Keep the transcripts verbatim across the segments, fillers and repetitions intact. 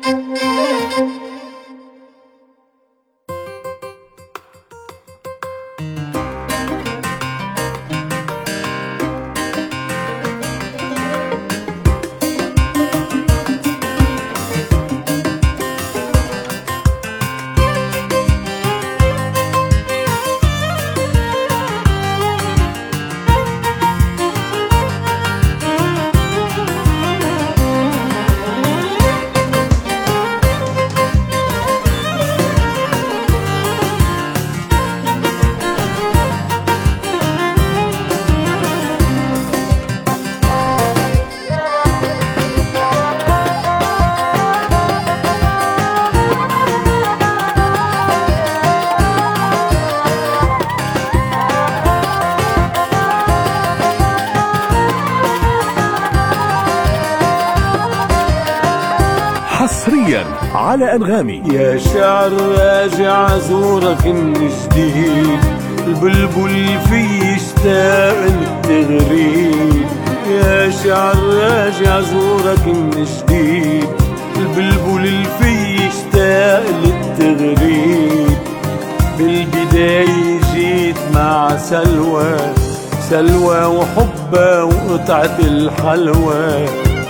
حصريا على أنغامي. يا شعر راجع زورك من جديد، البلبل في يشتاق للتغريد. يا شعر راجع زورك من جديد، البلبل في يشتاق للتغريد. بالبداية جيت مع سلوى، سلوى وحبها وقطعة الحلوى.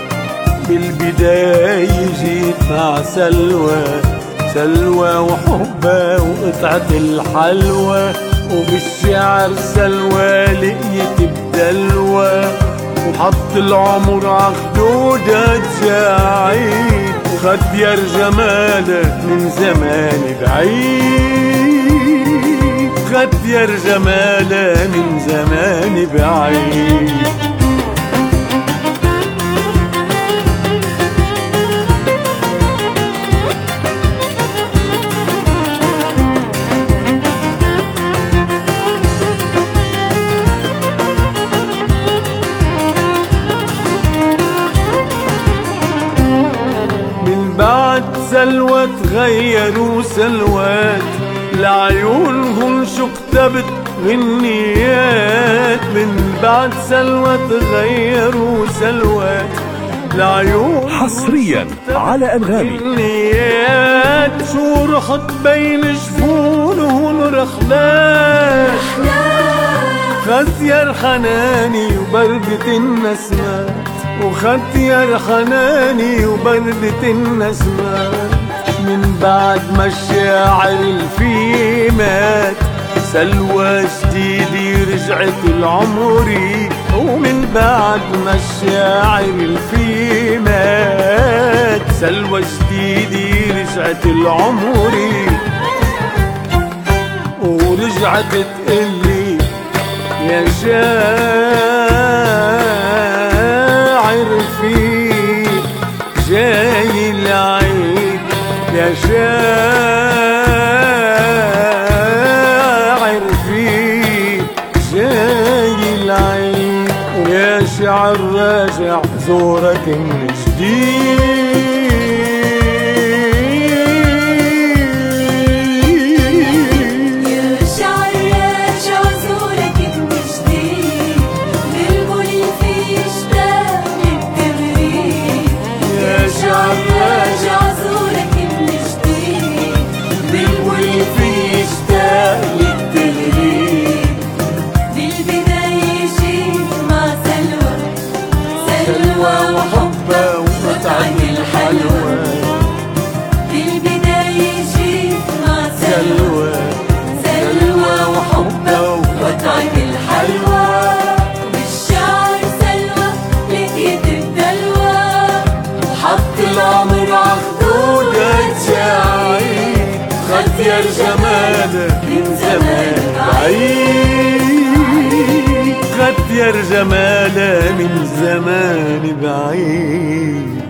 بالبداية جيت مع سلوى، سلوى وحبها وقطعة الحلوى. وبالشعر سلوى لقيت بدلوى، وحط العمر عخدودها تجاعيد. وخدير جمالها من زمان بعيد، خدير جمالها من زمان بعيد. سلوى تغيروا سلوات، لعيونهم شو كتبت غنيات. من بعد سلوى تغيروا سلوات، لعيونهم حصريا على أنغامي. غنيات. شو رحت بين جفونهم رخلات، خدير حناني وبردة النسمات، وخدير حناني وبردة النسمات. من بعد ما الشاعر الفيمات، سلوى جديدة رجعت العمري. ومن بعد ما الشاعر الفيمات، سلوى جديدة رجعت العمري. ورجعت تقلي يا شاعر فيك جاي العيد، يا شاعر فيك جاي العيد. ويا شعر راجع زورك من جديد. خدير جمالها من زمان بعيد، خدير جمالها من زمان بعيد.